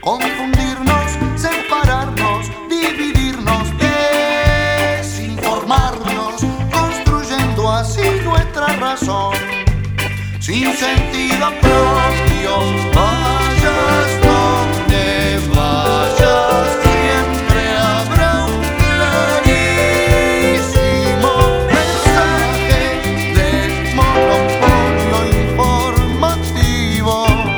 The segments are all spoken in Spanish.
confundirnos, separarnos, dividirnos, desinformarnos, construyendo así nuestra razón, sin sentido propio. Vayas donde vayas, siempre habrá un clarísimo mensaje del monopolio informativo.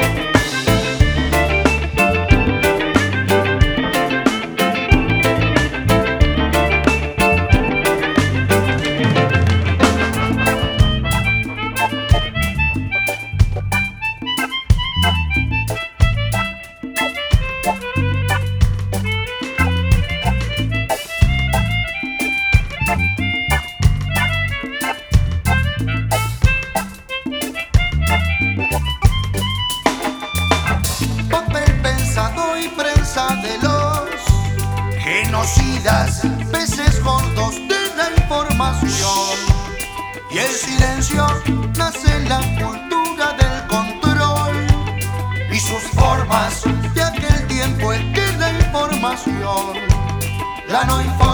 Papel pensado y prensa de los genocidas, peces gordos de la información. Y el silencio nace en la cultura del control y sus formas de aquel tiempo en que la información, la no información